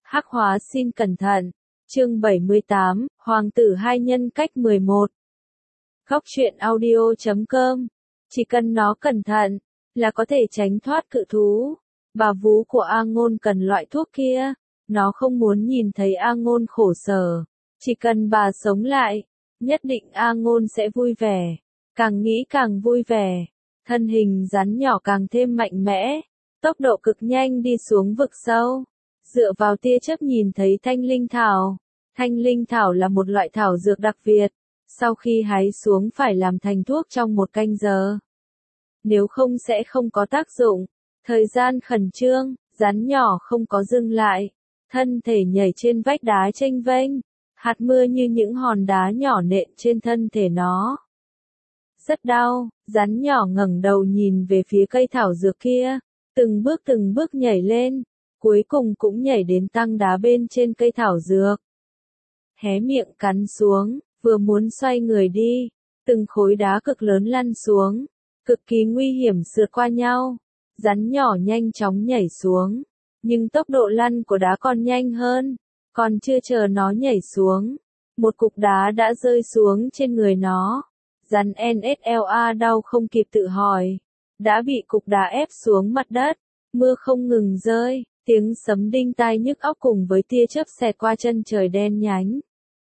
Hắc hóa xin cẩn thận. Chương 78, Hoàng tử hai nhân cách 11. Góc truyện audio.com. Chỉ cần nó cẩn thận, là có thể tránh thoát cự thú. Bà vú của A Ngôn cần loại thuốc kia. Nó không muốn nhìn thấy A Ngôn khổ sở. Chỉ cần bà sống lại, nhất định A Ngôn sẽ vui vẻ. Càng nghĩ càng vui vẻ. Thân hình rắn nhỏ càng thêm mạnh mẽ. Tốc độ cực nhanh đi xuống vực sâu. Dựa vào tia chớp nhìn thấy thanh linh thảo. Thanh linh thảo là một loại thảo dược đặc biệt. Sau khi hái xuống phải làm thành thuốc trong 1 canh giờ. Nếu không sẽ không có tác dụng. Thời gian khẩn trương, rắn nhỏ không có dừng lại. Thân thể nhảy trên vách đá chênh vênh. Hạt mưa như những hòn đá nhỏ nện trên thân thể nó. Rất đau, rắn nhỏ ngẩng đầu nhìn về phía cây thảo dược kia. Từng bước nhảy lên. Cuối cùng cũng nhảy đến tang đá bên trên cây thảo dược. Hé miệng cắn xuống, vừa muốn xoay người đi. Từng khối đá cực lớn lăn xuống. Cực kỳ nguy hiểm sượt qua nhau. Rắn nhỏ nhanh chóng nhảy xuống. Nhưng tốc độ lăn của đá còn nhanh hơn. Còn chưa chờ nó nhảy xuống. Một cục đá đã rơi xuống trên người nó. Rắn NSLA đau không kịp tự hỏi. Đã bị cục đá ép xuống mặt đất. Mưa không ngừng rơi. Tiếng sấm đinh tai nhức óc cùng với tia chớp xẹt qua chân trời đen nhánh.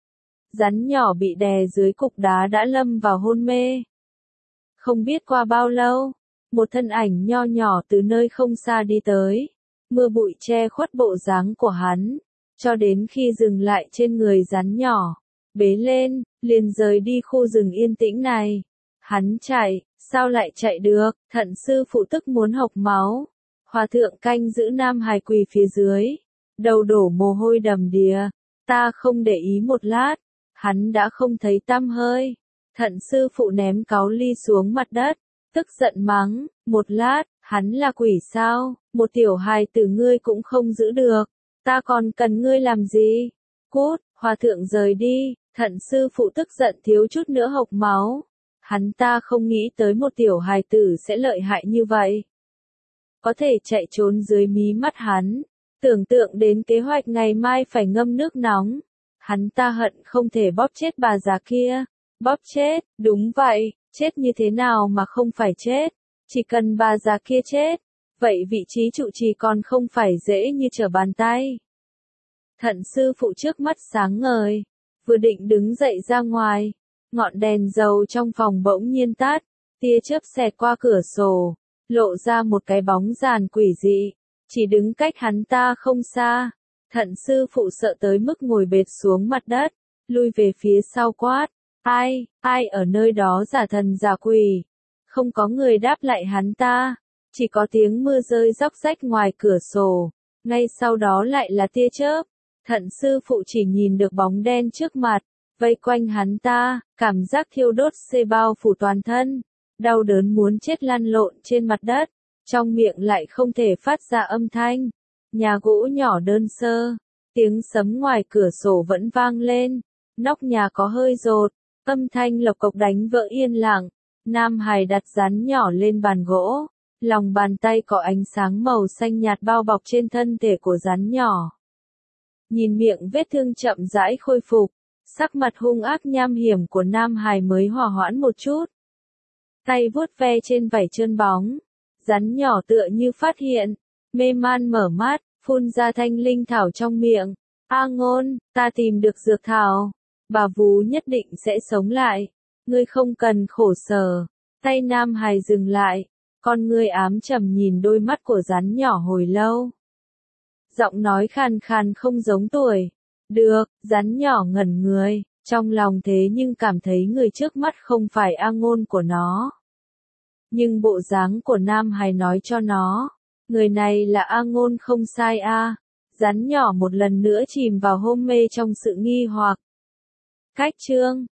Rắn nhỏ bị đè dưới cục đá đã lâm vào hôn mê. Không biết qua bao lâu, một thân ảnh nho nhỏ từ nơi không xa đi tới. Mưa bụi che khuất bộ dáng của hắn, cho đến khi dừng lại trên người rắn nhỏ. Bế lên, liền rời đi khu rừng yên tĩnh này. Hắn chạy, sao lại chạy được, thận sư phụ tức muốn hộc máu. Hòa thượng canh giữ nam hài quỳ phía dưới. Đầu đổ mồ hôi đầm đìa. Ta không để ý một lát. Hắn đã không thấy tăm hơi. Thận sư phụ ném cáu ly xuống mặt đất. Tức giận mắng. Một lát, hắn là quỷ sao? Một tiểu hài tử ngươi cũng không giữ được. Ta còn cần ngươi làm gì? Cút, hòa thượng rời đi. Thận sư phụ tức giận thiếu chút nữa hộc máu. Hắn ta không nghĩ tới một tiểu hài tử sẽ lợi hại như vậy. Có thể chạy trốn dưới mí mắt hắn. Tưởng tượng đến kế hoạch ngày mai phải ngâm nước nóng. Hắn ta hận không thể bóp chết bà già kia. Bóp chết, đúng vậy, chết như thế nào mà không phải chết. Chỉ cần bà già kia chết, vậy vị trí trụ trì còn không phải dễ như trở bàn tay. Thận sư phụ trước mắt sáng ngời. Vừa định đứng dậy ra ngoài. Ngọn đèn dầu trong phòng bỗng nhiên tắt. Tia chớp xẹt qua cửa sổ. Lộ ra một cái bóng giàn quỷ dị, chỉ đứng cách hắn ta không xa. Thận sư phụ sợ tới mức ngồi bệt xuống mặt đất, lui về phía sau quát. Ai ở nơi đó giả thần giả quỷ? Không có người đáp lại hắn ta, chỉ có tiếng mưa rơi róc rách ngoài cửa sổ. Ngay sau đó lại là tia chớp. Thận sư phụ chỉ nhìn được bóng đen trước mặt, vây quanh hắn ta, cảm giác thiêu đốt xê bao phủ toàn thân. Đau đớn muốn chết lăn lộn trên mặt đất, trong miệng lại không thể phát ra âm thanh. Nhà gỗ nhỏ đơn sơ, tiếng sấm ngoài cửa sổ vẫn vang lên, nóc nhà có hơi rột, âm thanh lộc cộc đánh vỡ yên lặng. Nam hài đặt rắn nhỏ lên bàn gỗ, lòng bàn tay có ánh sáng màu xanh nhạt bao bọc trên thân thể của rắn nhỏ. Nhìn miệng vết thương chậm rãi khôi phục, sắc mặt hung ác nham hiểm của nam hài mới hòa hoãn một chút. Tay vuốt ve trên vảy trơn bóng. Rắn nhỏ tựa như phát hiện. Mê man mở mắt, phun ra thanh linh thảo trong miệng. A Ngôn, ta tìm được dược thảo. Bà vú nhất định sẽ sống lại. Ngươi không cần khổ sở. Tay nam hài dừng lại. Con ngươi ám trầm nhìn đôi mắt của rắn nhỏ hồi lâu. Giọng nói khàn khàn không giống tuổi. Được, rắn nhỏ ngẩn người. Trong lòng thế nhưng cảm thấy người trước mắt không phải A Ngôn của nó. Nhưng bộ dáng của nam hài nói cho nó, người này là A Ngôn không sai a. Rắn nhỏ một lần nữa chìm vào hôn mê trong sự nghi hoặc. Cách chương